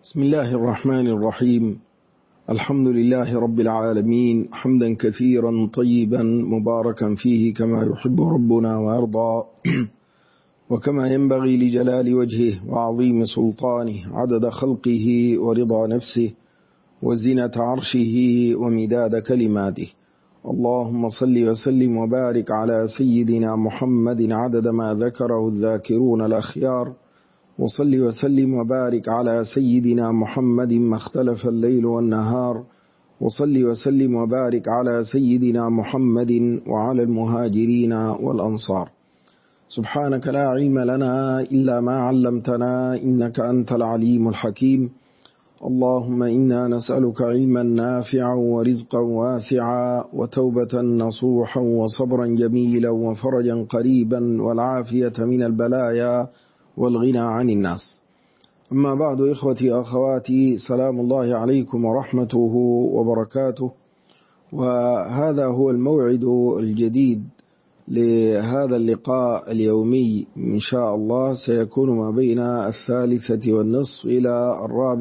بسم الله الرحمن الرحيم. الحمد لله رب العالمين، حمدا كثيرا طيبا مباركا فيه كما يحب ربنا ويرضى وكما ينبغي لجلال وجهه وعظيم سلطانه، عدد خلقه ورضا نفسه وزنة عرشه ومداد كلماته. اللهم صل وسلم وبارك على سيدنا محمد عدد ما ذكره الذاكرون الأخيار، وصل وسلم وبارك على سيدنا محمد ما اختلف الليل والنهار، وصل وسلم وبارك على سيدنا محمد وعلى المهاجرين والأنصار. سبحانك لا علم لنا إلا ما علمتنا إنك أنت العليم الحكيم. اللهم إنا نسألك علما نافعا ورزقا واسعا وتوبة نصوحا وصبرا جميلا وفرجا قريبا والعافية من البلايا والغنى عن الناس. أما بعد، إخوتي أخواتي، سلام الله عليكم ورحمته وبركاته. وهذا هو الموعد الجديد لهذا اللقاء اليومي إن شاء الله، سيكون ما بين 3:30 إلى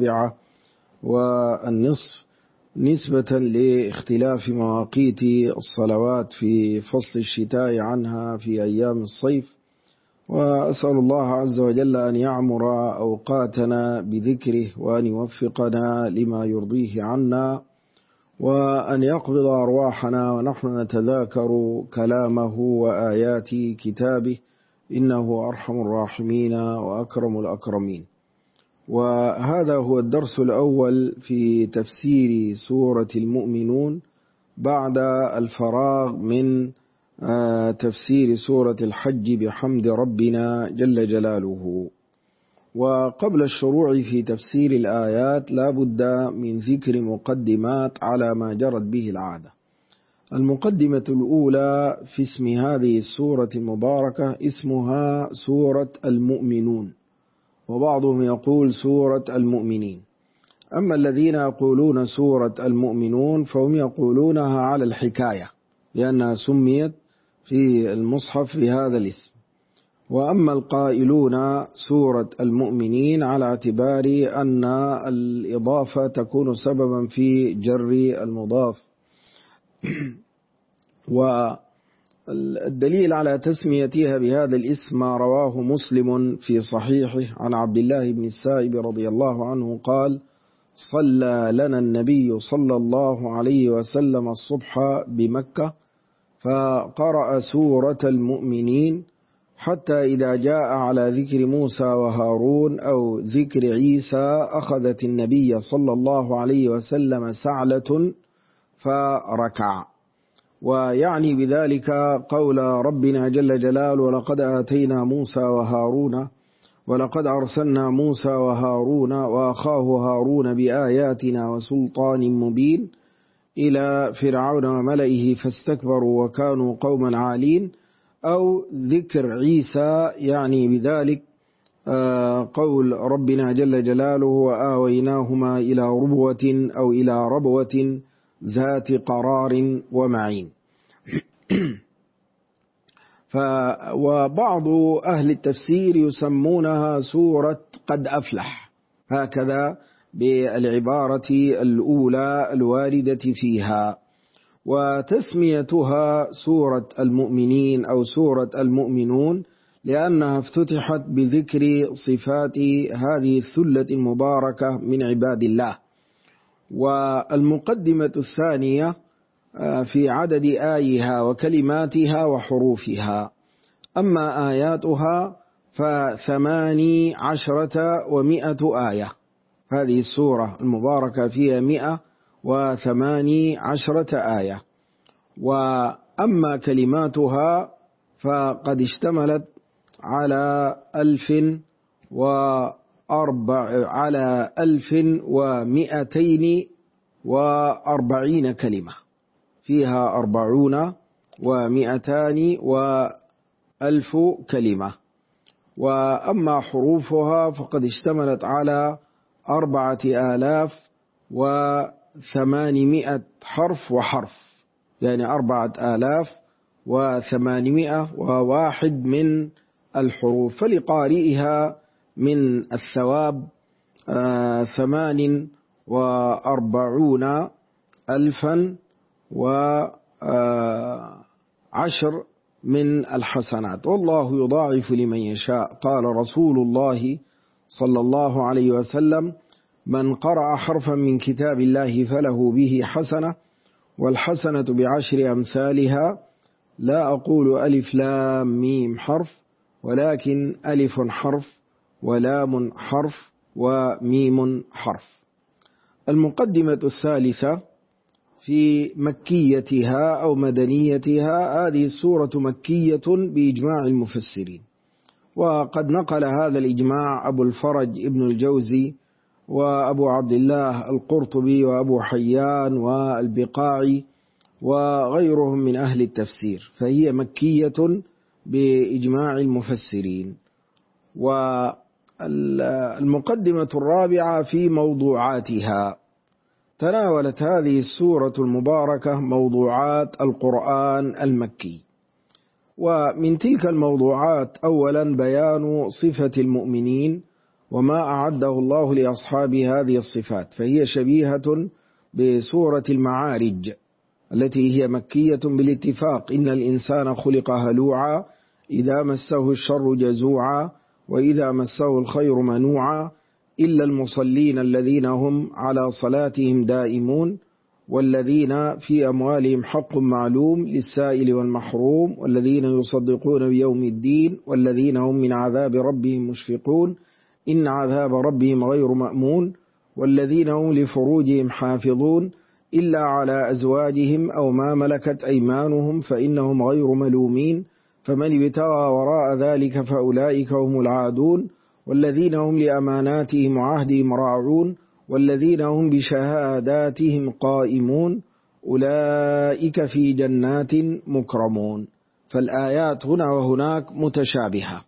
4:30 نسبة لاختلاف مواقيت الصلوات في فصل الشتاء عنها في أيام الصيف. وأسأل الله عز وجل أن يعمر أوقاتنا بذكره، وأن يوفقنا لما يرضيه عنا، وأن يقبض أرواحنا ونحن نتذاكر كلامه وآيات كتابه، إنه أرحم الراحمين وأكرم الأكرمين. وهذا هو الدرس الأول في تفسير سورة المؤمنون بعد الفراغ من تفسير سورة الحج بحمد ربنا جل جلاله. وقبل الشروع في تفسير الآيات لا بد من ذكر مقدمات على ما جرت به العادة. المقدمة الأولى في اسم هذه السورة المباركة، اسمها سورة المؤمنون، وبعضهم يقول سورة المؤمنين. أما الذين يقولون سورة المؤمنون فهم يقولونها على الحكاية، لأنها سميت في المصحف بهذا الاسم. وأما القائلون سورة المؤمنين على اعتبار أن الإضافة تكون سببا في جر المضاف. والدليل على تسميتها بهذا الاسم ما رواه مسلم في صحيحه عن عبد الله بن السائب رضي الله عنه قال: صلى لنا النبي صلى الله عليه وسلم الصبح بمكة، فقرأ سورة المؤمنين حتى إذا جاء على ذكر موسى وهارون أو ذكر عيسى أخذت النبي صلى الله عليه وسلم سعلة فركع. ويعني بذلك قول ربنا جل جلاله: ولقد آتينا موسى وهارون ولقد أرسلنا موسى وهارون وأخاه هارون بآياتنا وسلطان مبين إلى فرعون وملئه فاستكبروا وكانوا قوما عالين. أو ذكر عيسى يعني بذلك قول ربنا جل جلاله: وآويناهما إلى ربوة أو إلى ربوة ذات قرار ومعين. وبعض أهل التفسير يسمونها سورة قد أفلح، هكذا بالعبارة الأولى الواردة فيها. وتسميتها سورة المؤمنين أو سورة المؤمنون لأنها افتتحت بذكر صفات هذه الثلة المباركة من عباد الله. والمقدمة الثانية في عدد آيها وكلماتها وحروفها. أما آياتها ف18 آية. هذه السورة المباركة فيها 118 آية. وأما كلماتها فقد اشتملت على 1240 كلمة، فيها 40 و200 و1000 كلمة. وأما حروفها فقد اشتملت على 4800 حرف وحرف، يعني 4801 من الحروف. فلقارئها من الثواب 48,010 من الحسنات، والله يضاعف لمن يشاء. قال رسول الله صلى الله عليه وسلم: من قرأ حرفا من كتاب الله فله به حسنة، والحسنة بعشر أمثالها. لا أقول ألف لام ميم حرف، ولكن ألف حرف ولام حرف وميم حرف. المقدمة الثالثة في مكيتها أو مدنيتها. هذه السورة مكية بإجماع المفسرين، وقد نقل هذا الإجماع أبو الفرج ابن الجوزي وأبو عبد الله القرطبي وأبو حيان والبقاعي وغيرهم من أهل التفسير، فهي مكية بإجماع المفسرين. والمقدمة الرابعة في موضوعاتها. تناولت هذه السورة المباركة موضوعات القرآن المكي، ومن تلك الموضوعات أولا بيان صفة المؤمنين وما أعده الله لأصحاب هذه الصفات، فهي شبيهة بسورة المعارج التي هي مكية بالاتفاق: إن الإنسان خلق هلوعا إذا مسه الشر جزوعا وإذا مسه الخير منوعا إلا المصلين الذين هم على صلاتهم دائمون والذين في أموالهم حق معلوم للسائل والمحروم والذين يصدقون بيوم الدين والذين هم من عذاب ربهم مشفقون إن عذاب ربهم غير مأمون والذين هم لفروجهم حافظون إلا على أزواجهم أو ما ملكت أيمانهم فإنهم غير ملومين فمن ابتغى وراء ذلك فأولئك هم العادون والذين هم لأماناتهم وعهدهم راعون والذين هم بشهاداتهم قائمون أولئك في جنات مكرمون. فالآيات هنا وهناك متشابهة،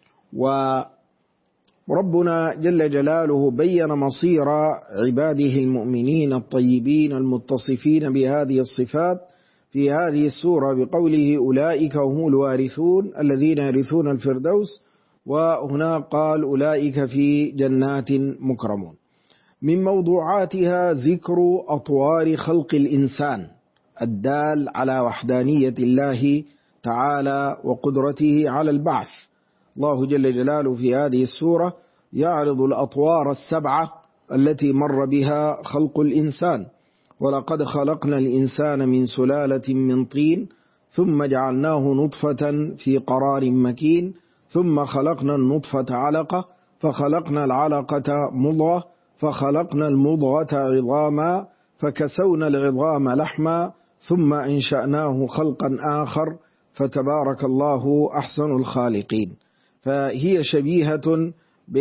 وربنا جل جلاله بين مصير عباده المؤمنين الطيبين المتصفين بهذه الصفات في هذه السورة بقوله: أولئك هم الوارثون الذين يرثون الفردوس، وهنا قال: أولئك في جنات مكرمون. من موضوعاتها ذكر أطوار خلق الإنسان الدال على وحدانية الله تعالى وقدرته على البعث. الله جل جلاله في هذه السورة يعرض الأطوار السبعة التي مر بها خلق الإنسان: ولقد خلقنا الإنسان من سلالة من طين ثم جعلناه نطفة في قرار مكين ثم خلقنا النطفة علقة فخلقنا العلقة مضغة فخلقنا المضغة عظاما فكسونا العظام لحما ثم أنشأناه خلقا آخر فتبارك الله أحسن الخالقين. فهي شبيهة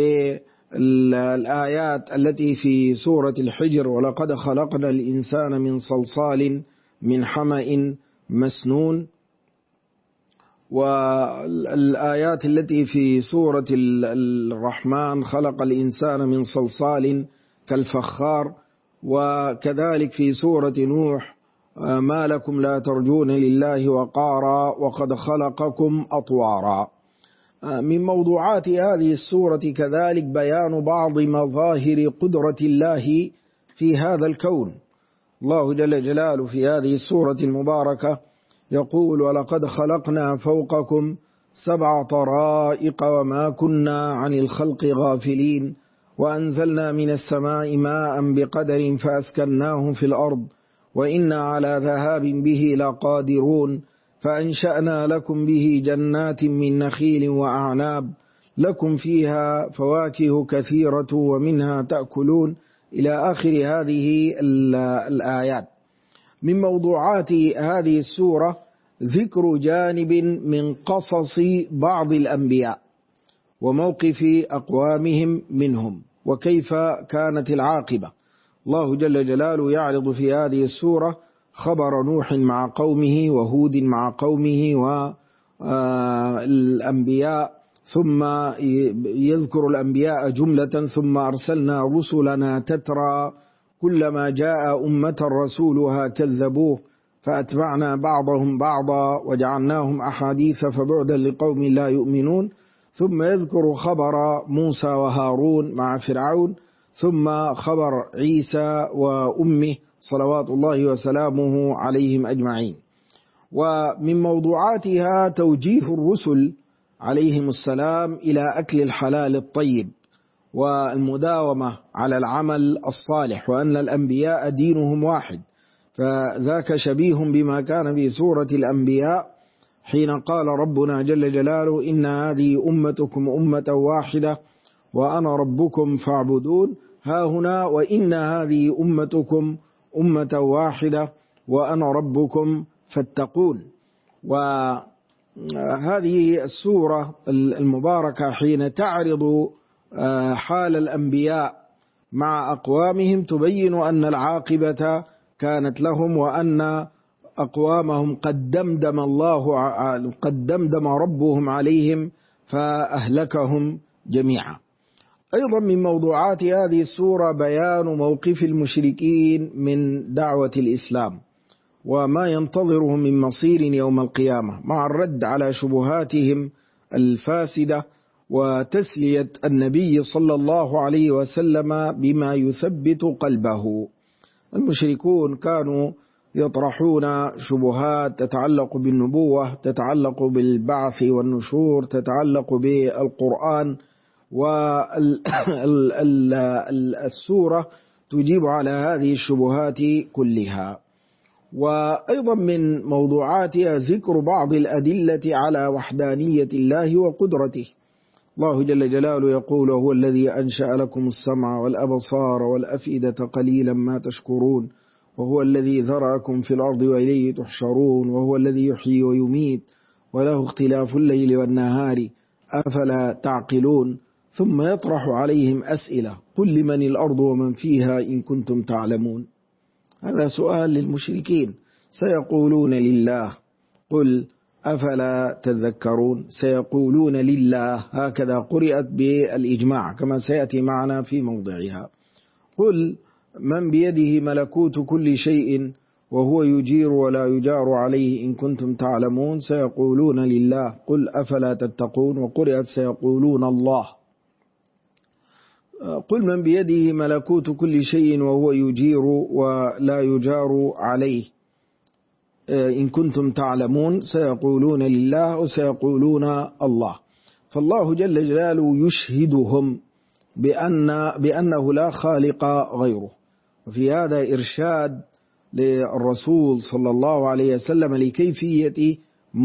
بالآيات التي في سورة الحجر: ولقد خلقنا الإنسان من صلصال من حمأ مسنون، والآيات التي في سورة الرحمن: خلق الإنسان من صلصال كالفخار، وكذلك في سورة نوح: ما لكم لا ترجون لله وقارا وقد خلقكم أطوارا. من موضوعات هذه السورة كذلك بيان بعض مظاهر قدرة الله في هذا الكون. الله جل جلاله في هذه السورة المباركة يقول: ولقد خلقنا فوقكم 7 طرائق وما كنا عن الخلق غافلين وأنزلنا من السماء ماء بقدر فأسكناه في الأرض وإنا على ذهاب به لقادرون فأنشأنا لكم به جنات من نخيل وأعناب لكم فيها فواكه كثيرة ومنها تأكلون، إلى آخر هذه الآيات. من موضوعات هذه السورة ذكر جانب من قصص بعض الأنبياء وموقف أقوامهم منهم وكيف كانت العاقبة. الله جل جلاله يعرض في هذه السورة خبر نوح مع قومه وهود مع قومه والأنبياء، ثم يذكر الأنبياء جملة: ثم أرسلنا رسلنا تترى كلما جاء أمة رسولها كذبوه فأتبعنا بعضهم بعضا وجعلناهم أحاديث فبعدا لقوم لا يؤمنون. ثم يذكر خبر موسى وهارون مع فرعون: ثم خبر عيسى وأمه صلوات الله وسلامه عليهم أجمعين. ومن موضوعاتها توجيه الرسل عليهم السلام إلى أكل الحلال الطيب والمداومة على العمل الصالح، وأن الأنبياء دينهم واحد. فذاك شبيه بما كان في سورة الأنبياء حين قال ربنا جل جلاله: إن هذه أمتكم أمة واحدة وأنا ربكم فاعبدون. ها هنا: وإن هذه أمتكم أمة واحدة وأنا ربكم فاتقون. وهذه السورة المباركة حين تعرض حال الأنبياء مع أقوامهم تبين أن العاقبة كانت لهم، وأن أقوامهم قد دمدم ربهم عليهم فأهلكهم جميعا. أيضا من موضوعات هذه السورة بيان موقف المشركين من دعوة الإسلام وما ينتظرهم من مصير يوم القيامة، مع الرد على شبهاتهم الفاسدة وتسلية النبي صلى الله عليه وسلم بما يثبت قلبه. المشركون كانوا يطرحون شبهات تتعلق بالنبوة، تتعلق بالبعث والنشور، تتعلق بالقرآن، والسورة تجيب على هذه الشبهات كلها. وأيضا من موضوعاتها ذكر بعض الأدلة على وحدانية الله وقدرته. الله جل جلاله يقول: هو الذي أنشأ لكم السمع والأبصار والأفئدة قليلا ما تشكرون، وهو الذي ذرأكم في الأرض وإليه تحشرون، وهو الذي يحيي ويميت وله اختلاف الليل والنهار أفلا تعقلون. ثم يطرح عليهم أسئلة: قل لمن الأرض ومن فيها إن كنتم تعلمون. هذا سؤال للمشركين. سيقولون لله. قل أفلا تذكرون. سيقولون لله، هكذا قرأت بالإجماع كما سيأتي معنا في موضعها. قل من بيده ملكوت كل شيء وهو يجير ولا يجار عليه إن كنتم تعلمون. سيقولون لله. قل أفلا تتقون. وقرأت سيقولون الله. قل من بيده ملكوت كل شيء وهو يجير ولا يجار عليه إن كنتم تعلمون. سيقولون لله وسيقولون الله. فالله جل جلاله يشهدهم بأنه لا خالق غيره. وفي هذا إرشاد للرسول صلى الله عليه وسلم لكيفية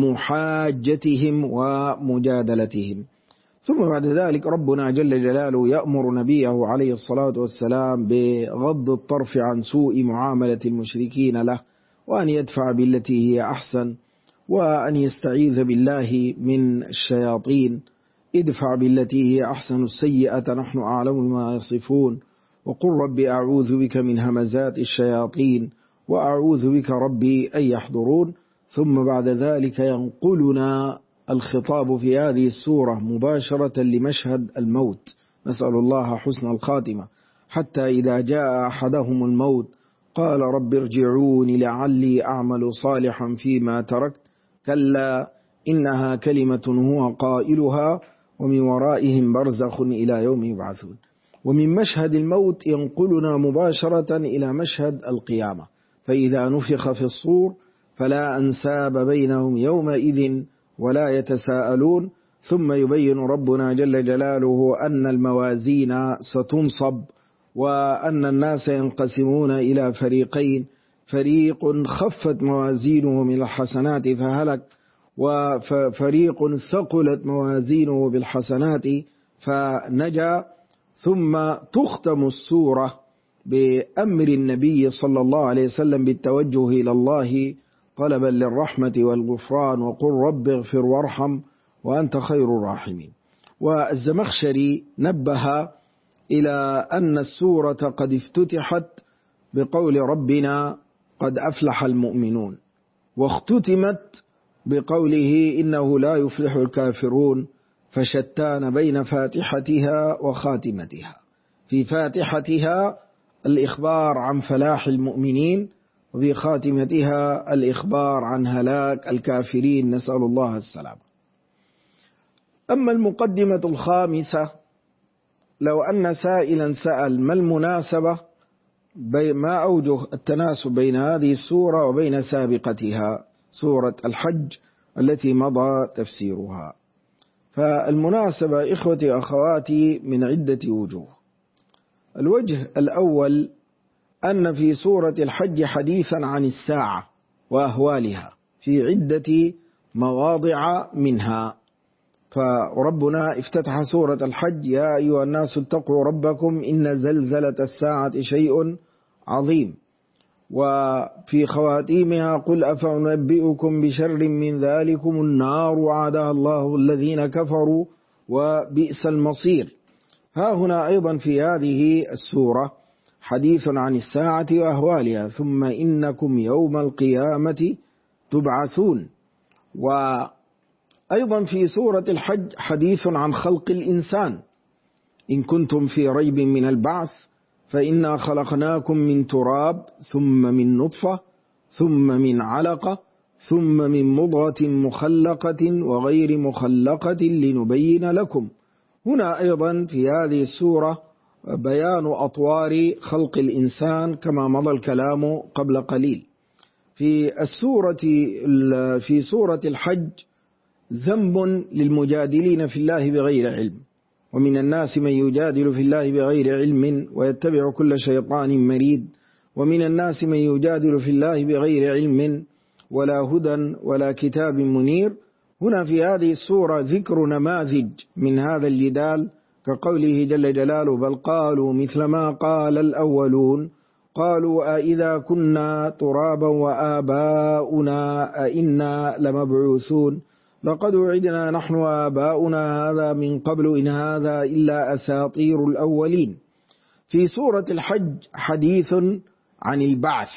محاجتهم ومجادلتهم. ثم بعد ذلك ربنا جل جلاله يأمر نبيه عليه الصلاة والسلام بغض الطرف عن سوء معاملة المشركين له، وأن يدفع بالتي هي أحسن، وأن يستعيذ بالله من الشياطين. ادفع بالتي هي أحسن السيئة نحن أعلم ما يصفون، وقل ربي أعوذ بك من همزات الشياطين وأعوذ بك ربي أن يحضرون. ثم بعد ذلك ينقلنا الخطاب في هذه السورة مباشرة لمشهد الموت، نسأل الله حسن الخاتمة، حتى إذا جاء أحدهم الموت قال رب ارجعوني لعلي أعمل صالحا فيما تركت كلا إنها كلمة هو قائلها ومن ورائهم برزخ إلى يوم يبعثون. ومن مشهد الموت ينقلنا مباشرة إلى مشهد القيامة، فإذا نفخ في الصور فلا أنساب بينهم يومئذ ولا يتساءلون. ثم يبين ربنا جل جلاله أن الموازين ستنصب، وأن الناس ينقسمون إلى فريقين: فريق خفت موازينه من الحسنات فهلك، وفريق ثقلت موازينه بالحسنات فنجا. ثم تختم السورة بأمر النبي صلى الله عليه وسلم بالتوجه إلى الله طلبا للرحمة والغفران، وقل رب اغفر وارحم وأنت خير الراحمين. والزمخشري نبه إلى أن السورة قد افتتحت بقول ربنا قد أفلح المؤمنون، واختتمت بقوله إنه لا يفلح الكافرون، فشتان بين فاتحتها وخاتمتها. في فاتحتها الإخبار عن فلاح المؤمنين، وفي خاتمتها الإخبار عن هلاك الكافرين، نسأل الله السلامة. أما المقدمة الخامسة لو أن سائلا سأل ما المناسبة ما أوجه التناسب بين هذه السورة وبين سابقتها سورة الحج التي مضى تفسيرها؟ فالمناسبة إخوتي أخواتي من عدة وجوه. الوجه الأول أن في سورة الحج حديثا عن الساعة وأهوالها في عدة مواضع منها. فربنا افتتح سورة الحج: يا أيها الناس اتقوا ربكم إن زلزلة الساعة شيء عظيم. وفي خواتيمها: قل أفأنبئكم بشر من ذلكم النار وعدها الله الذين كفروا وبئس المصير. ها هنا أيضا في هذه السورة حديث عن الساعة وأهوالها: ثم إنكم يوم القيامة تبعثون. وأيضا في سورة الحج حديث عن خلق الإنسان: إن كنتم في ريب من البعث فإنا خلقناكم من تراب ثم من نطفة ثم من علقة ثم من مضغة مخلقة وغير مخلقة لنبين لكم. هنا أيضا في هذه السورة بيان أطوار خلق الإنسان كما مضى الكلام قبل قليل. في سورة الحج ذنب للمجادلين في الله بغير علم: ومن الناس من يجادل في الله بغير علم ويتبع كل شيطان مريد، ومن الناس من يجادل في الله بغير علم ولا هدى ولا كتاب منير. هنا في هذه السورة ذكر نماذج من هذا الجدال كقوله جل جلاله: بل قالوا مثل ما قال الأولون قالوا أإذا كنا ترابا وآباؤنا أئنا لمبعوثون لقد وعدنا نحن وآباؤنا هذا من قبل إن هذا إلا أساطير الأولين. في سورة الحج حديث عن البعث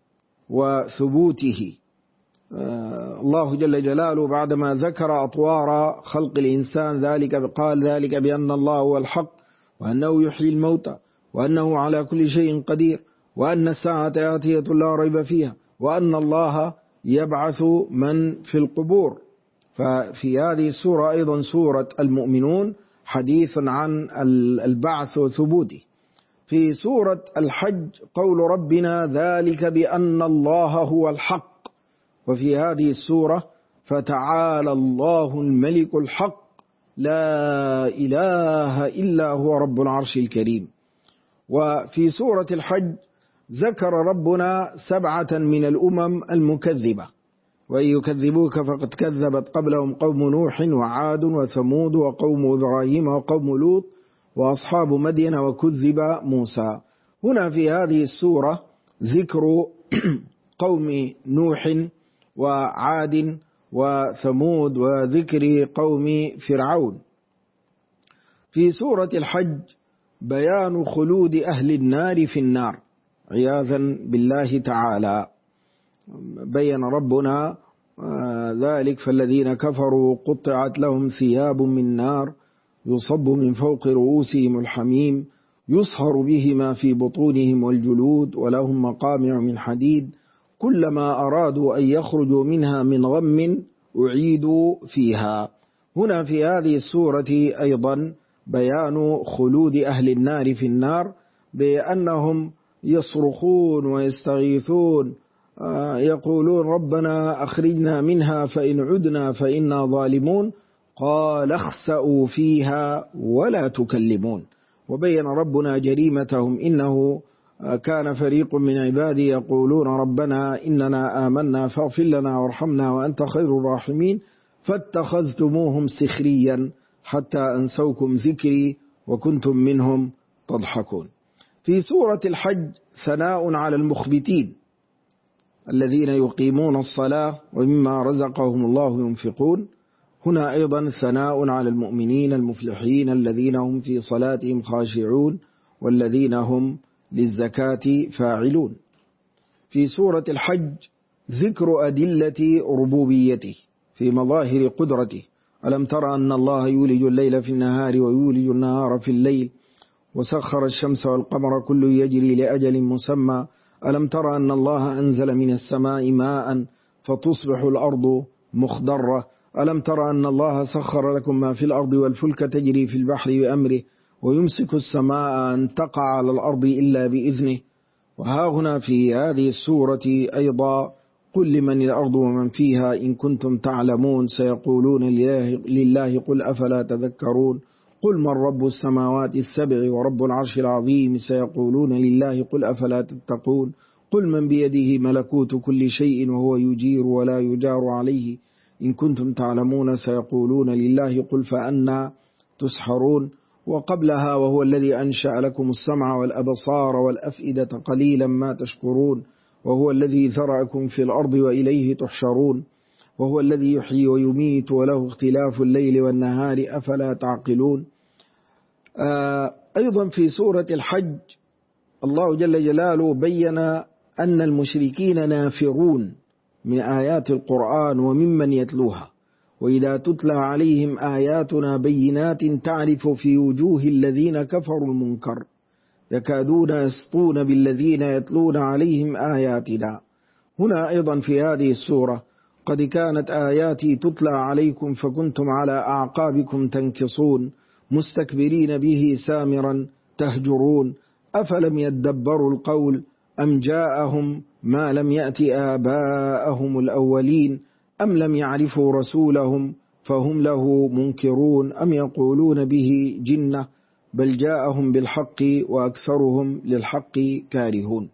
وثبوته. الله جل جلاله بعدما ذكر أطوار خلق الإنسان قال ذلك بأن الله هو الحق وأنه يحيي الموتى وأنه على كل شيء قدير وأن الساعة آتية لا ريب فيها وأن الله يبعث من في القبور. ففي هذه السورة أيضا سورة المؤمنون حديث عن البعث وثبوته. في سورة الحج قول ربنا: ذلك بأن الله هو الحق. وفي هذه السورة: فتعالى الله الملك الحق لا إله إلا هو رب العرش الكريم. وفي سورة الحج ذكر ربنا 7 من الأمم المكذبة: وإن يكذبوك فقد كذبت قبلهم قوم نوح وعاد وثمود وقوم إبراهيم وقوم لوط وأصحاب مدين وكذب موسى. هنا في هذه السورة ذكر قوم نوح وعاد وثمود وذكر قوم فرعون. في سورة الحج بيان خلود أهل النار في النار عياذا بالله تعالى. بين ربنا ذلك: فالذين كفروا قطعت لهم ثياب من نار يصب من فوق رؤوسهم الحميم يصهر به ما في بطونهم والجلود ولهم مقامع من حديد كلما أرادوا أن يخرجوا منها من غم أعيدوا فيها. هنا في هذه السورة أيضا بيان خلود أهل النار في النار بأنهم يصرخون ويستغيثون يقولون: ربنا أخرجنا منها فإن عدنا فإنا ظالمون قال اخسأوا فيها ولا تكلمون. وبين ربنا جريمتهم: إنه كان فريق من عبادي يقولون ربنا إننا آمنا فاغفر لنا وارحمنا وأنت خير الراحمين فاتخذتموهم سخريا حتى أنسوكم ذكري وكنتم منهم تضحكون. في سورة الحج ثناء على المخبتين الذين يقيمون الصلاة ومما رزقهم الله ينفقون. هنا أيضا ثناء على المؤمنين المفلحين الذين هم في صلاتهم خاشعون والذين هم للزكاة فاعلون. في سورة الحج ذكر أدلة ربوبيته في مظاهر قدرته: ألم تر أن الله يولج الليل في النهار ويولج النهار في الليل وسخر الشمس والقمر كل يجري لأجل مسمى ألم تر أن الله أنزل من السماء ماء فتصبح الأرض مخضرة ألم تر أن الله سخر لكم ما في الأرض والفلك تجري في البحر بأمره ويمسك السماء أن تقع على الأرض إلا بإذنه. وها هنا في هذه السورة أيضا قل لمن الأرض ومن فيها إن كنتم تعلمون سيقولون لله قل أفلا تذكرون. قل من رب السماوات السبع ورب العرش العظيم سيقولون لله قل أفلا تتقون. قل من بيده ملكوت كل شيء وهو يجير ولا يجار عليه إن كنتم تعلمون سيقولون لله قل فأنا تسحرون. وقبلها وهو الذي أنشأ لكم السمع والأبصار والأفئدة قليلا ما تشكرون. وهو الذي ذرأكم في الأرض وإليه تحشرون. وهو الذي يحيي ويميت وله اختلاف الليل والنهار أفلا تعقلون. أيضا في سورة الحج الله جل جلاله بين أن المشركين نافرون من آيات القرآن وممن يتلوها. وإذا تتلى عليهم آياتنا بينات تعرف في وجوه الذين كفروا المنكر يكادون يسطون بالذين يتلون عليهم آياتنا. هنا أيضا في هذه السورة قد كانت آياتي تتلى عليكم فكنتم على أعقابكم تنكصون مستكبرين به سامرا تهجرون أفلم يدبروا القول أم جاءهم ما لم يأت آباءهم الأولين أم لم يعرفوا رسولهم فهم له منكرون أم يقولون به جنة بل جاءهم بالحق وأكثرهم للحق كارهون.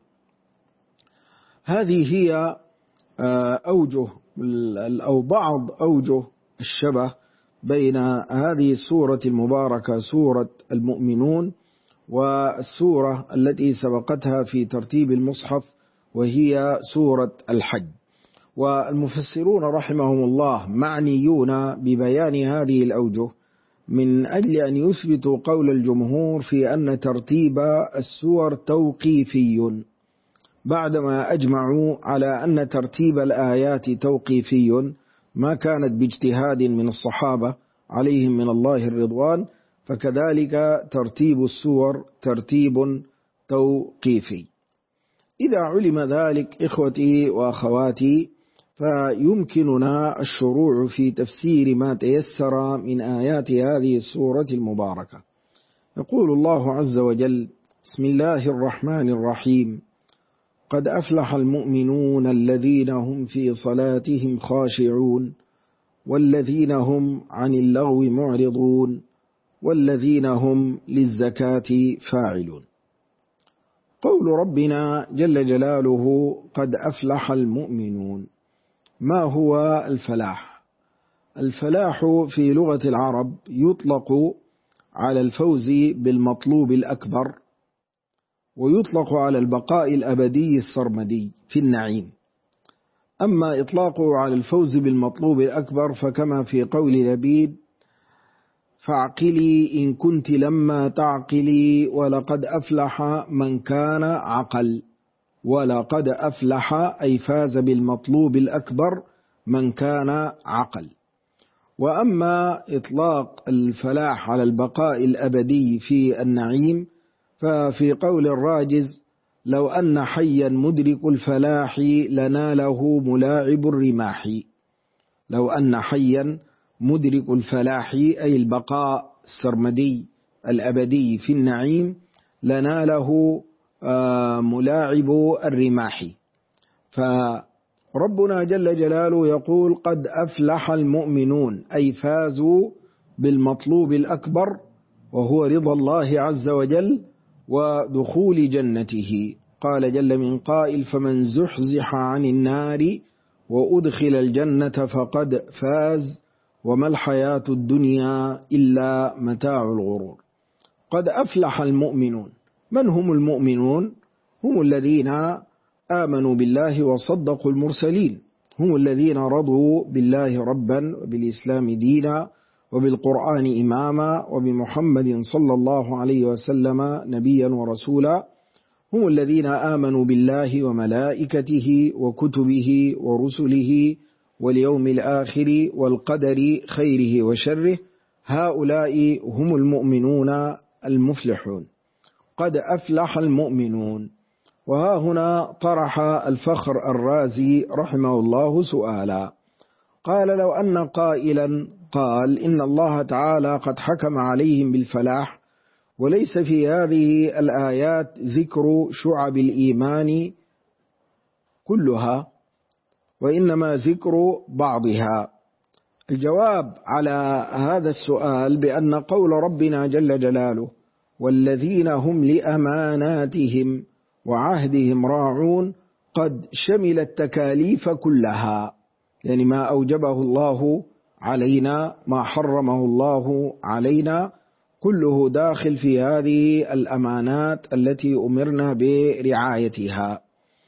هذه هي أوجه أو بعض أوجه الشبه بين هذه السورة المباركة سورة المؤمنون والسورة التي سبقتها في ترتيب المصحف وهي سورة الحج. والمفسرون رحمهم الله معنيون ببيان هذه الأوجه من أجل أن يثبتوا قول الجمهور في أن ترتيب السور توقيفي، بعدما أجمعوا على أن ترتيب الآيات توقيفي ما كانت باجتهاد من الصحابة عليهم من الله الرضوان، فكذلك ترتيب السور ترتيب توقيفي. إذا علم ذلك إخوتي وأخواتي فيمكننا الشروع في تفسير ما تيسر من آيات هذه السورة المباركة. يقول الله عز وجل: بسم الله الرحمن الرحيم. قد أفلح المؤمنون الذين هم في صلاتهم خاشعون والذين هم عن اللغو معرضون والذين هم للزكاة فاعلون. قول ربنا جل جلاله قد أفلح المؤمنون. ما هو الفلاح؟ الفلاح في لغة العرب يطلق على الفوز بالمطلوب الأكبر، ويطلق على البقاء الأبدي السرمدي في النعيم. أما إطلاقه على الفوز بالمطلوب الأكبر فكما في قول لبيد: فاعقلي إن كنت لما تعقلي ولقد أفلح من كان عقل. ولقد أفلح أي فاز بالمطلوب الأكبر من كان عقل. وأما إطلاق الفلاح على البقاء الأبدي في النعيم ففي قول الراجز: لو أن حيا مدرك الفلاح لناله ملاعب الرماح. لو أن حيا مدرك الفلاح أي البقاء السرمدي الأبدي في النعيم لناله ملاعب الرماح. فربنا جل جلاله يقول قد أفلح المؤمنون أي فازوا بالمطلوب الأكبر وهو رضا الله عز وجل ودخول جنته. قال جل من قائل: فمن زحزح عن النار وأدخل الجنة فقد فاز وما الحياة الدنيا إلا متاع الغرور. قد أفلح المؤمنون. من هم المؤمنون؟ هم الذين آمنوا بالله وصدقوا المرسلين، هم الذين رضوا بالله ربا وبالإسلام دينا وبالقرآن إماما وبمحمد صلى الله عليه وسلم نبيا ورسولا. هم الذين آمنوا بالله وملائكته وكتبه ورسله واليوم الآخر والقدر خيره وشره. هؤلاء هم المؤمنون المفلحون. قد أفلح المؤمنون. وها هنا طرح الفخر الرازي رحمه الله سؤالا، قال: لو أن قائلا قال إن الله تعالى قد حكم عليهم بالفلاح وليس في هذه الآيات ذكر شعب الإيمان كلها، وإنما ذكر بعضها. الجواب على هذا السؤال بأن قول ربنا جل جلاله والذين هم لأماناتهم وعهدهم راعون قد شمل التكاليف كلها، يعني ما أوجبه الله علينا، ما حرمه الله علينا، كله داخل في هذه الأمانات التي أمرنا برعايتها.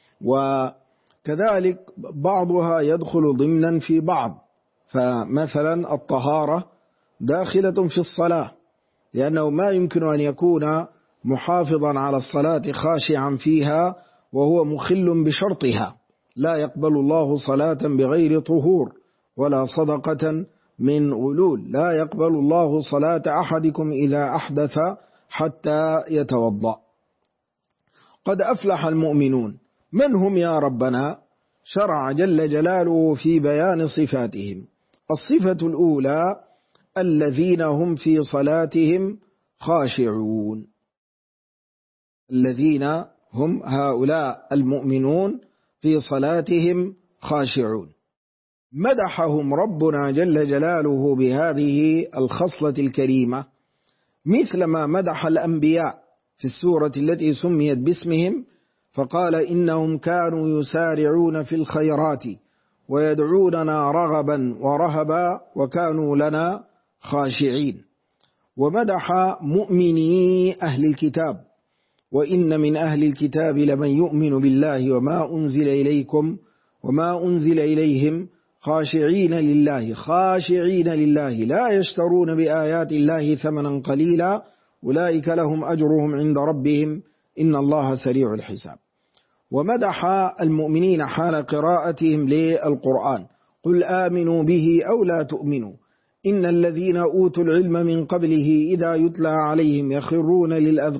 وكذلك بعضها يدخل ضمنا في بعض، فمثلا الطهارة داخلة في الصلاة، لأنه ما يمكن أن يكون محافظا على الصلاة خاشعا فيها وهو مخل بشرطها. لا يقبل الله صلاة بغير طهور ولا صدقة من غلول. لا يقبل الله صلاة أحدكم إذا أحدث حتى يتوضأ. قد أفلح المؤمنون. من هم يا ربنا؟ شرع جل جلاله في بيان صفاتهم. الصفة الأولى الذين هم في صلاتهم خاشعون. الذين هم هؤلاء المؤمنون في صلاتهم خاشعون. مدحهم ربنا جل جلاله بهذه الخصلة الكريمة مثل ما مدح الأنبياء في السورة التي سميت باسمهم، فقال إنهم كانوا يسارعون في الخيرات ويدعوننا رغبا ورهبا وكانوا لنا خاشعين. ومدح مؤمني أهل الكتاب وإن من أهل الكتاب لمن يؤمن بالله وما أنزل إليكم وما أنزل إليهم خاشعين لله. خاشعين لله لا يشترون بآيات الله ثمنا قليلا أولئك لهم أجرهم عند ربهم إن الله سريع الحساب. ومدح المؤمنين حال قراءتهم للقرآن قل آمنوا به أو لا تؤمنوا إن الذين أوتوا العلم من قبله إذا يتلى عليهم يخرون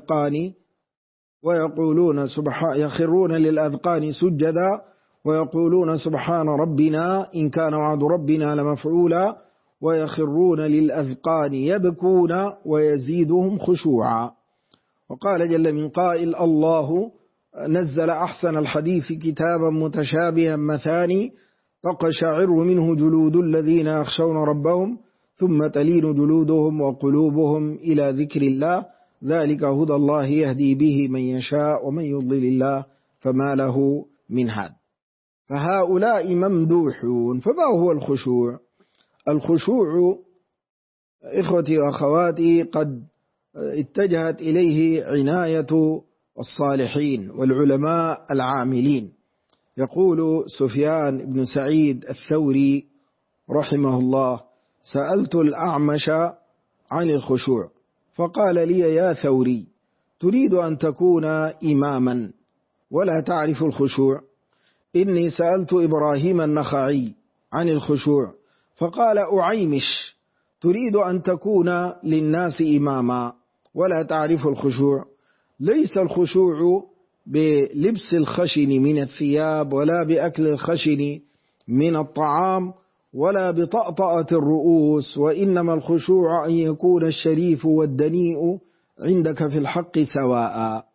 للأذقان سجدا ويقولون سبحان ربنا إن كان وعد ربنا لمفعولا ويخرون للأذقان يبكون ويزيدهم خشوعا. وقال جل من قائل الله نزل أحسن الحديث كتابا متشابها مثاني تقشعر منه جلود الذين يخشون ربهم ثم تلين جلودهم وقلوبهم إلى ذكر الله ذلك هدى الله يهدي به من يشاء ومن يضلل الله فما له من هاد. فهؤلاء ممدوحون. فما هو الخشوع؟ الخشوع إخوتي وأخواتي قد اتجهت إليه عناية الصالحين والعلماء العاملين. يقول سفيان بن سعيد الثوري رحمه الله سألت الأعمش عن الخشوع فقال لي يا ثوري تريد أن تكون إماما ولا تعرف الخشوع؟ إني سألت إبراهيم النخعي عن الخشوع فقال أعيمش تريد أن تكون للناس إماما ولا تعرف الخشوع؟ ليس الخشوع بلبس الخشن من الثياب ولا بأكل الخشن من الطعام ولا بطأطأة الرؤوس، وإنما الخشوع أن يكون الشريف والدنيء عندك في الحق سواء،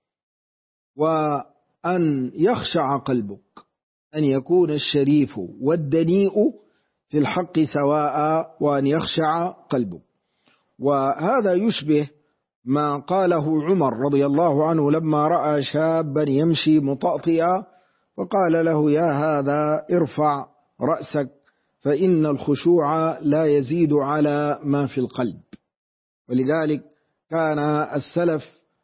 وأن يخشع قلبك، أن يكون الشريف والدنيء في الحق سواء وأن يخشع قلبك. وهذا يشبه ما قاله عمر رضي الله عنه لما رأى شابا يمشي مطأطئا فقال له يا هذا ارفع رأسك فإن الخشوع لا يزيد على ما في القلب. ولذلك كان السلف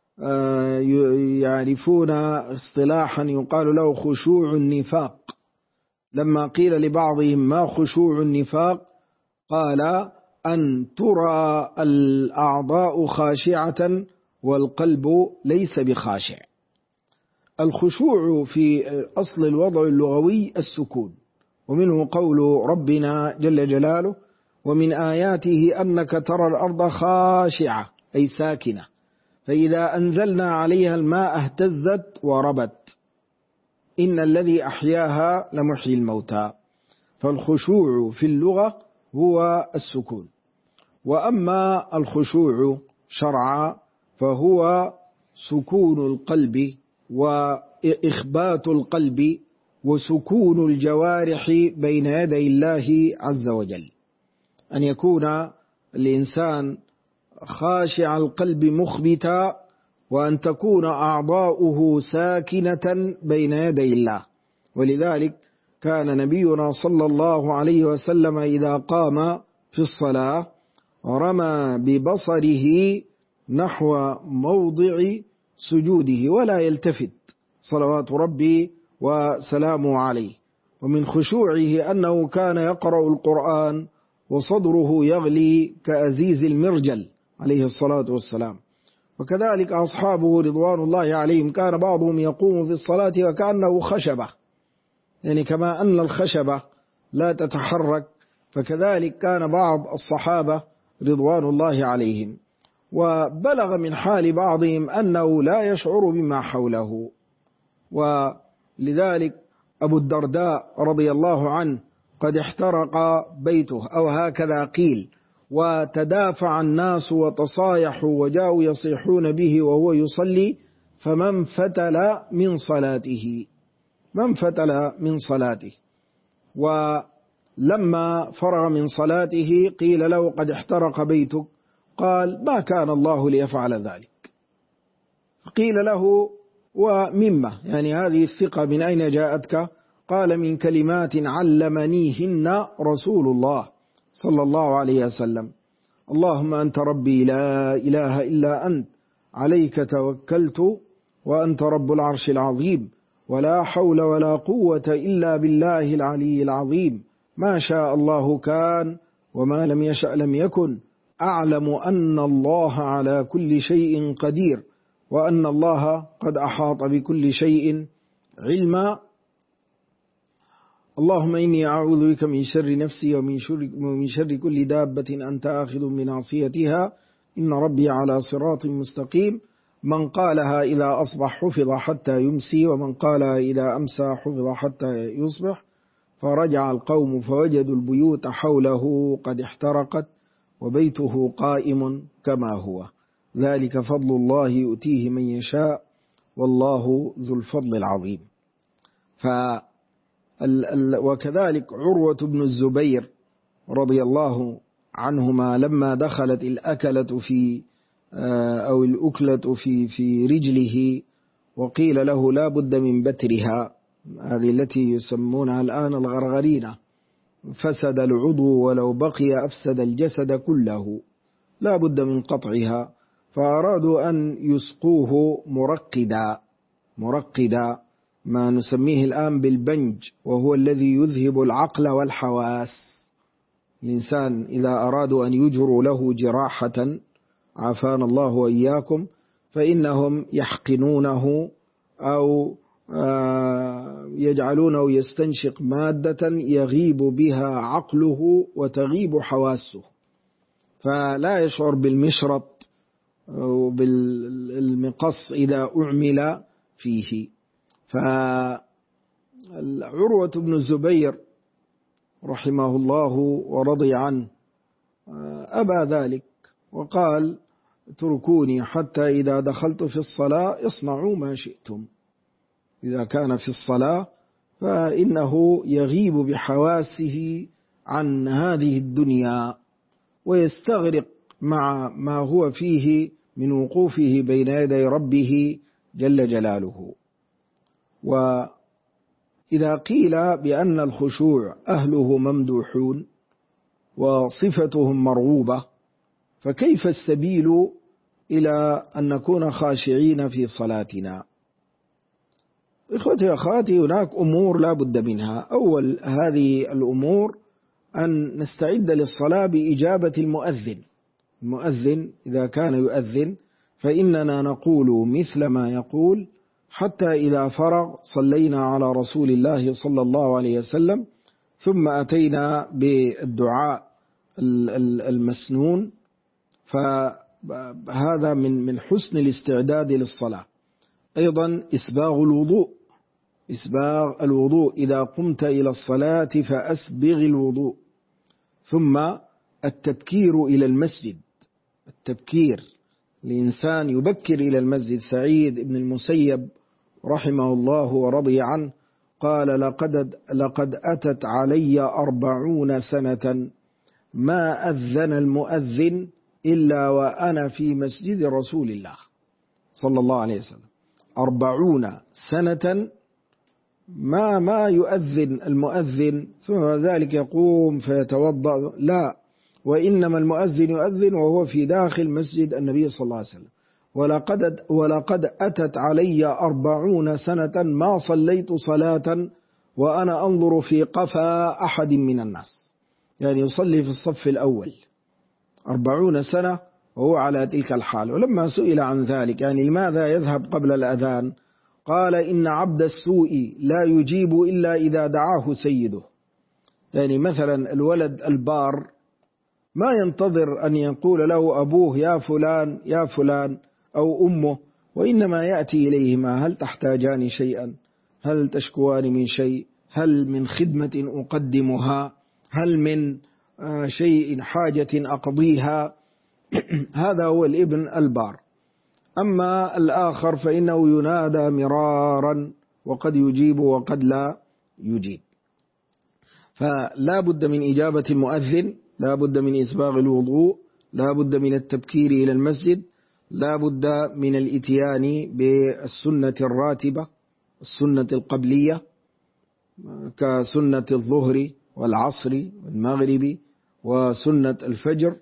يعرفون اصطلاحا يقال له خشوع النفاق. لما قيل لبعضهم ما خشوع النفاق قال أن ترى الأعضاء خاشعة والقلب ليس بخاشع. الخشوع في أصل الوضع اللغوي السكون، ومنه قول ربنا جل جلاله ومن آياته أنك ترى الأرض خاشعة أي ساكنة فإذا أنزلنا عليها الماء اهتزت وربت إن الذي أحياها لمحيي الموتى. فالخشوع في اللغة هو السكون. وأما الخشوع شرعا فهو سكون القلب وإخبات القلب وسكون الجوارح بين يدي الله عز وجل، أن يكون الإنسان خاشع القلب مخبتا، وأن تكون أعضاؤه ساكنة بين يدي الله. ولذلك كان نبينا صلى الله عليه وسلم إذا قام في الصلاة رمى ببصره نحو موضع سجوده ولا يلتفت صلوات ربي وسلامه عليه. ومن خشوعه أنه كان يقرأ القرآن وصدره يغلي كأزيز المرجل عليه الصلاة والسلام. وكذلك أصحابه رضوان الله عليهم كان بعضهم يقوم في الصلاة وكأنه خشبة، يعني كما أن الخشبة لا تتحرك، فكذلك كان بعض الصحابة رضوان الله عليهم. وبلغ من حال بعضهم أنه لا يشعر بما حوله. ولذلك أبو الدرداء رضي الله عنه قد احترق بيته أو هكذا قيل، وتدافع الناس وتصايحوا وجاءوا يصيحون به وهو يصلي، فمن فتل من صلاته، من فتل من صلاته. ولما فرغ من صلاته قيل له قد احترق بيتك، قال ما كان الله ليفعل ذلك. قيل له ومما، يعني هذه الثقة من أين جاءتك؟ قال من كلمات علمنيهن رسول الله صلى الله عليه وسلم: اللهم أنت ربي لا إله إلا أنت، عليك توكلت وأنت رب العرش العظيم، ولا حول ولا قوة إلا بالله العلي العظيم، ما شاء الله كان وما لم يشأ لم يكن، أعلم أن الله على كل شيء قدير، وأن الله قد أحاط بكل شيء علما. اللهم إني أعوذ بك من شر نفسي ومن شر كل دابة أنت آخذ بناصيتها، إن ربي على صراط مستقيم. من قالها إذا أصبح حفظ حتى يمسي، ومن قالها إذا أمسى حفظ حتى يصبح. فرجع القوم فوجدوا البيوت حوله قد احترقت وبيته قائم كما هو، ذلك فضل الله يؤتيه من يشاء والله ذو الفضل العظيم. وكذلك عروة بن الزبير رضي الله عنهما لما دخلت الأكلة أو الأكلة في رجله وقيل له لا بد من بترها، هذه التي يسمونها الآن الغرغرينة، فسد العضو ولو بقي أفسد الجسد كله، لا بد من قطعها، فأرادوا أن يسقوه مرقدا ما نسميه الآن بالبنج، وهو الذي يذهب العقل والحواس. الإنسان إذا أرادوا أن يجروا له جراحة عافانا الله وإياكم فإنهم يحقنونه أو يجعلونه يستنشق مادة يغيب بها عقله وتغيب حواسه، فلا يشعر بالمشرط وبالمقص إذا أعمل فيه. فعروة بن الزبير رحمه الله ورضي عنه أبى ذلك، وقال اتركوني حتى إذا دخلت في الصلاة اصنعوا ما شئتم. إذا كان في الصلاة فإنه يغيب بحواسه عن هذه الدنيا ويستغرق مع ما هو فيه من وقوفه بين يدي ربه جل جلاله. وإذا قيل بأن الخشوع أهله ممدوحون وصفتهم مرغوبة، فكيف السبيل إلى أن نكون خاشعين في صلاتنا؟ إخوتي وأخواتي، هناك أمور لا بد منها. أول هذه الأمور أن نستعد للصلاة بإجابة المؤذن إذا كان يؤذن فإننا نقول مثل ما يقول حتى إذا فرغ صلينا على رسول الله صلى الله عليه وسلم، ثم أتينا بالدعاء المسنون، فهذا من حسن الاستعداد للصلاة. أيضا إسباغ الوضوء إذا قمت إلى الصلاة فأسبغ الوضوء. ثم التبكير إلى المسجد، الإنسان يبكر إلى المسجد. سعيد بن المسيب رحمه الله ورضي عنه قال: لقد أتت علي 40 سنة ما أذن المؤذن إلا وأنا في مسجد رسول الله صلى الله عليه وسلم. 40 سنة ما يؤذن المؤذن ثم ذلك يقوم فيتوضأ، لا، وإنما المؤذن يؤذن وهو في داخل مسجد النبي صلى الله عليه وسلم. ولقد أتت علي 40 سنة ما صليت صلاة وأنا أنظر في قفا أحد من الناس، يعني يصلي في الصف الأول 40 سنة وهو على تلك الحال. ولما سئل عن ذلك يعني لماذا يذهب قبل الأذان، قال: إن عبد السوء لا يجيب إلا إذا دعاه سيده. يعني مثلا الولد البار ما ينتظر أن يقول له أبوه يا فلان يا فلان أو أمه، وإنما يأتي إليهما: هل تحتاجان شيئا؟ هل تشكوان من شيء؟ هل من خدمة أقدمها؟ هل من شيء حاجة أقضيها؟ هذا هو الابن البار. أما الآخر فإنه ينادى مرارا وقد يجيب وقد لا يجيب. فلا بد من إجابة المؤذن، لا بد من إسباغ الوضوء، لا بد من التبكير إلى المسجد، لا بد من الإتيان بالسنة الراتبة، السنة القبلية كسنة الظهر والعصر والمغرب وسنة الفجر.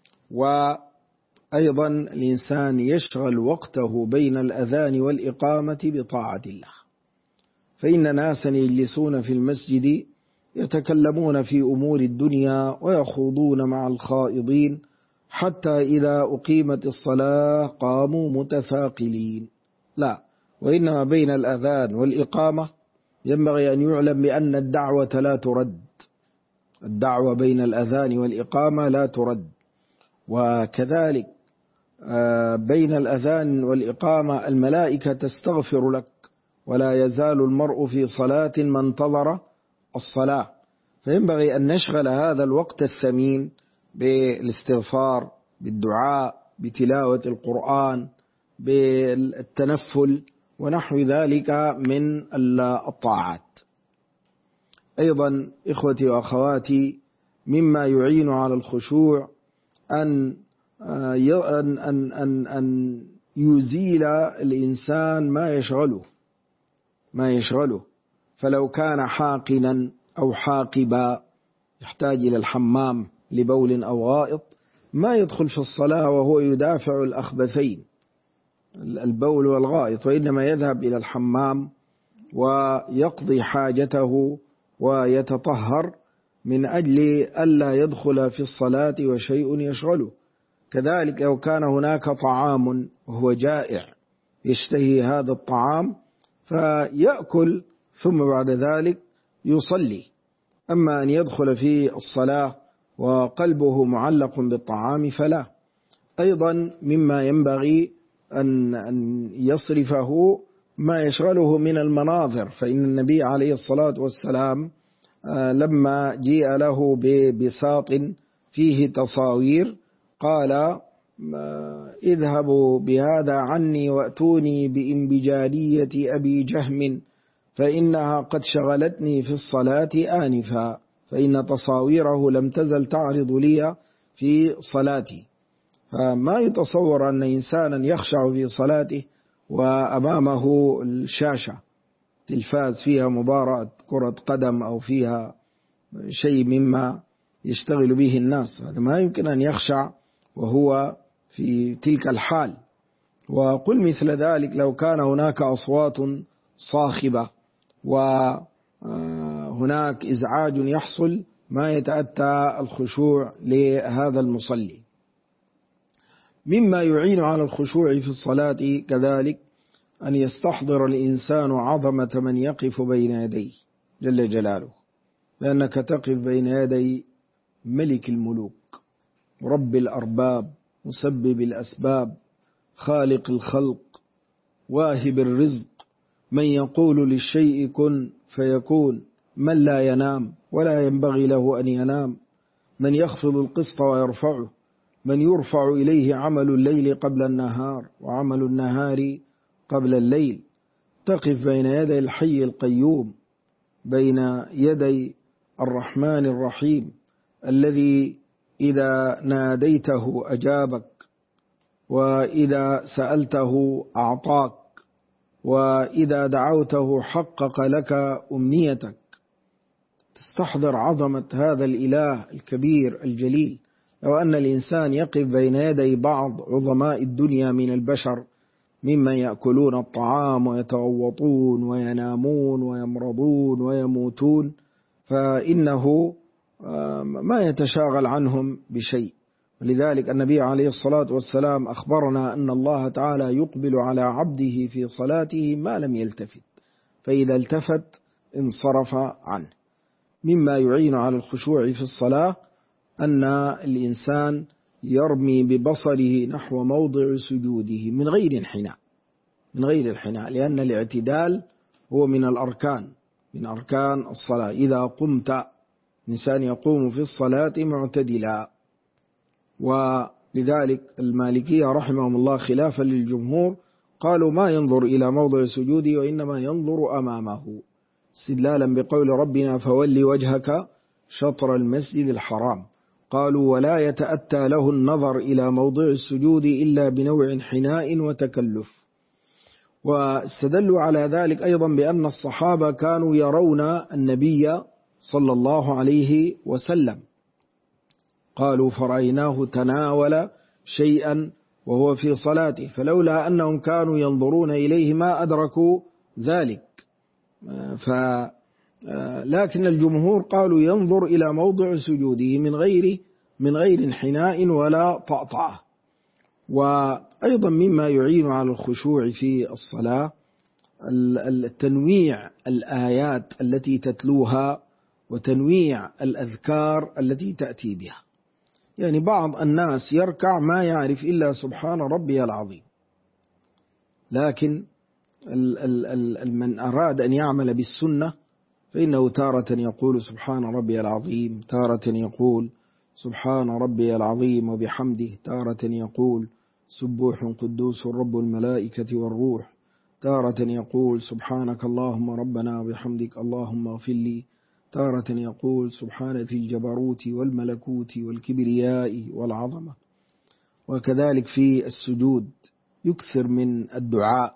وأيضا الإنسان يشغل وقته بين الأذان والإقامة بطاعة الله، فإن ناسا يجلسون في المسجد يتكلمون في أمور الدنيا ويخوضون مع الخائضين حتى إذا أقيمت الصلاة قاموا متثاقلين. لا، وإنما بين الأذان والإقامة ينبغي أن يعلم بأن الدعوة لا ترد، الدعوة بين الأذان والإقامة لا ترد. وكذلك بين الأذان والإقامة الملائكة تستغفر لك، ولا يزال المرء في صلاة ما انتظر الصلاة. فينبغي أن نشغل هذا الوقت الثمين بالاستغفار، بالدعاء، بتلاوة القرآن، بالتنفل ونحو ذلك من الطاعات. أيضا إخوتي وأخواتي، مما يعين على الخشوع أن يزيل الإنسان ما يشغله. فلو كان حاقنا أو حاقبا يحتاج إلى الحمام لبول أو غائط، ما يدخل في الصلاة وهو يدافع الأخبثين البول والغائط، وإنما يذهب إلى الحمام ويقضي حاجته ويتطهر من أجل ألا يدخل في الصلاة وشيء يشغله. كذلك لو كان هناك طعام وهو جائع يشتهي هذا الطعام فيأكل ثم بعد ذلك يصلي. أما أن يدخل في الصلاة وقلبه معلق بالطعام فلا. أيضا مما ينبغي أن يصرفه ما يشغله من المناظر، فإن النبي عليه الصلاة والسلام لما جيء له ببساط فيه تصاوير قال: اذهبوا بهذا عني وأتوني بإنبجالية أبي جهم فإنها قد شغلتني في الصلاة آنفا، فإن تصاويره لم تزل تعرض لي في صلاتي. فما يتصور أن إنسانا يخشع في صلاته وأمامه الشاشة تلفاز فيها مباراة كرة قدم أو فيها شيء مما يشتغل به الناس، هذا ما يمكن أن يخشع وهو في تلك الحال. وقل مثل ذلك لو كان هناك أصوات صاخبة وهناك إزعاج يحصل ما يتأتى الخشوع لهذا المصلي. مما يعين على الخشوع في الصلاة كذلك أن يستحضر الإنسان عظمة من يقف بين يديه جل جلاله، لأنك تقف بين يدي ملك الملوك، رب الأرباب، مسبب الأسباب، خالق الخلق، واهب الرزق، من يقول للشيء كن فيكون، من لا ينام ولا ينبغي له أن ينام، من يخفض القسط ويرفعه، من يرفع إليه عمل الليل قبل النهار وعمل النهار قبل الليل. تقف بين يدي الحي القيوم، بين يدي الرحمن الرحيم الذي إذا ناديته أجابك، وإذا سألته أعطاك، وإذا دعوته حقق لك أمنيتك. تستحضر عظمة هذا الإله الكبير الجليل. لو أن الإنسان يقف بين يدي بعض عظماء الدنيا من البشر ممن يأكلون الطعام ويتغوطون وينامون ويمرضون ويموتون، فإنه ما يتشاغل عنهم بشيء. ولذلك النبي عليه الصلاة والسلام أخبرنا أن الله تعالى يقبل على عبده في صلاته ما لم يلتفت، فإذا التفت انصرف عنه. مما يعين على الخشوع في الصلاة أن الإنسان يرمي ببصره نحو موضع سجوده من غير انحناء، لأن الاعتدال هو من أركان الصلاة. إذا قمت، الإنسان يقوم في الصلاة معتدلا. ولذلك المالكية رحمهم الله خلافا للجمهور قالوا ما ينظر إلى موضع سجوده وإنما ينظر أمامه، استدلالا بقول ربنا فول وجهك شطر المسجد الحرام. قالوا ولا يتأتى له النظر إلى موضع السجود إلا بنوع انحناء وتكلف. واستدلوا على ذلك أيضا بأن الصحابة كانوا يرون النبي صلى الله عليه وسلم، قالوا فرأيناه تناول شيئا وهو في صلاته، فلولا أنهم كانوا ينظرون إليه ما أدركوا ذلك. لكن الجمهور قالوا ينظر إلى موضع سجوده من غير انحناء ولا طأطأة. وأيضا مما يعين على الخشوع في الصلاة التنويع الآيات التي تتلوها وتنويع الأذكار التي تأتي بها. يعني بعض الناس يركع ما يعرف إلا سبحان ربي العظيم، لكن من أراد أن يعمل بالسنة فإنه تارة يقول سبحان ربي العظيم، تارة يقول سبحان ربي العظيم وبحمده، تارة يقول سبوح قدوس رب الملائكة والروح، تارة يقول سبحانك اللهم ربنا وبحمدك اللهم اغفر لي، تارة يقول سبحان ذي الجبروت والملكوت والكبرياء والعظمة. وكذلك في السجود يكثر من الدعاء.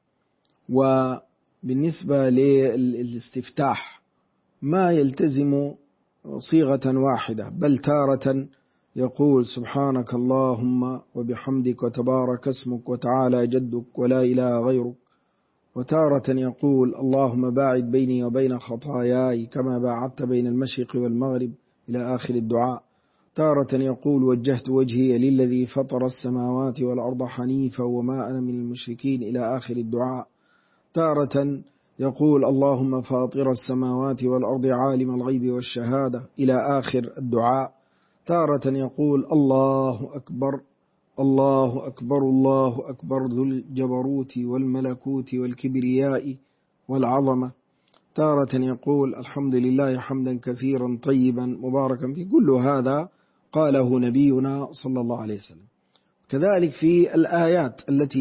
وبالنسبة للاستفتاح ما يلتزم صيغة واحدة، بل تارة يقول سبحانك اللهم وبحمدك وتبارك اسمك وتعالى جدك ولا إله غيرك، وتارة يقول اللهم باعد بيني وبين خطاياي كما باعدت بين المشرق والمغرب إلى آخر الدعاء، تارة يقول وجهت وجهي للذي فطر السماوات والأرض حنيفا وما أنا من المشركين إلى آخر الدعاء، تارة يقول اللهم فاطر السماوات والأرض عالم الغيب والشهادة إلى آخر الدعاء، تارة يقول الله أكبر الله أكبر الله أكبر ذو الجبروت والملكوت والكبرياء والعظمة، تارة يقول الحمد لله حمدا كثيرا طيبا مباركا فيه. كل هذا قاله نبينا صلى الله عليه وسلم. كذلك في الآيات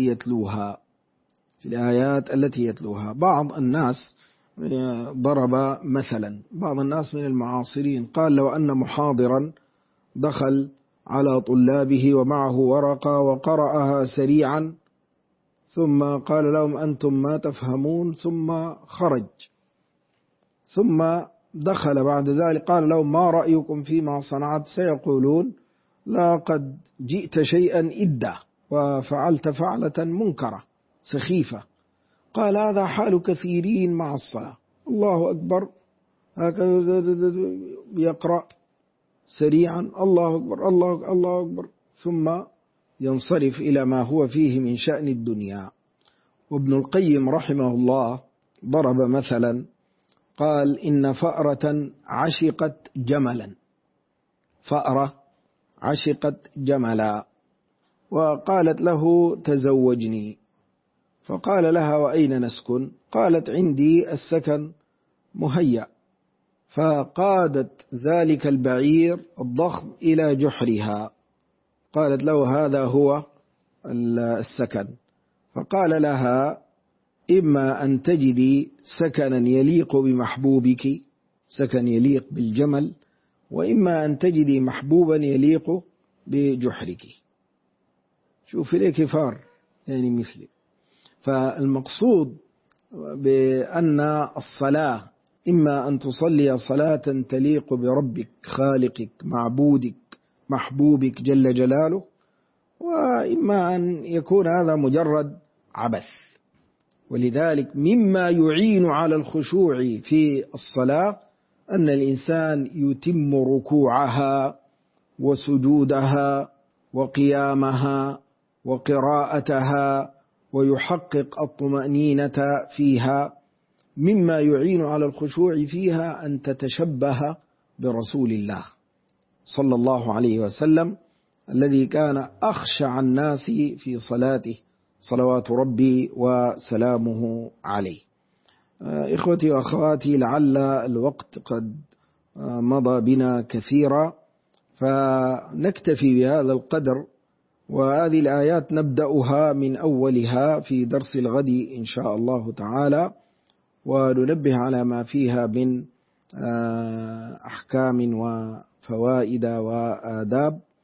التي يتلوها بعض الناس ضرب مثلا، بعض الناس من المعاصرين قال لو أن محاضرا دخل على طلابه ومعه ورقة وقرأها سريعا ثم قال لهم أنتم ما تفهمون ثم خرج، ثم دخل بعد ذلك قال لهم ما رأيكم فيما صنعت، سيقولون لقد جئت شيئا إدا وفعلت فعلة منكرة سخيفة. قال هذا حال كثيرين مع الصلاة، الله أكبر هكذا يقرأ سريعا الله أكبر الله أكبر ثم ينصرف إلى ما هو فيه من شأن الدنيا. وابن القيم رحمه الله ضرب مثلا قال إن فأرة عشقت جملا، فأرة عشقت جملا وقالت له تزوجني، فقال لها وأين نسكن؟ قالت عندي السكن مهيأ، فقادت ذلك البعير الضخم إلى جحرها، قالت له هذا هو السكن، فقال لها إما أن تجدي سكنا يليق بمحبوبك، سكن يليق بالجمل، وإما أن تجدي محبوبا يليق بجحرك. شوف ليه كفار يعني مثلي. فالمقصود بأن الصلاة إما أن تصلي صلاة تليق بربك خالقك معبودك محبوبك جل جلاله، وإما أن يكون هذا مجرد عبث. ولذلك مما يعين على الخشوع في الصلاة أن الإنسان يتم ركوعها وسجودها وقيامها وقراءتها ويحقق الطمأنينة فيها. مما يعين على الخشوع فيها أن تتشبه برسول الله صلى الله عليه وسلم الذي كان أخشع الناس في صلاته صلوات ربي وسلامه عليه. إخوتي وأخواتي، لعل الوقت قد مضى بنا كثيرا، فنكتفي بهذا القدر، وهذه الآيات نبدأها من أولها في درس الغد إن شاء الله تعالى، وننبه على ما فيها من أحكام وفوائد وآداب.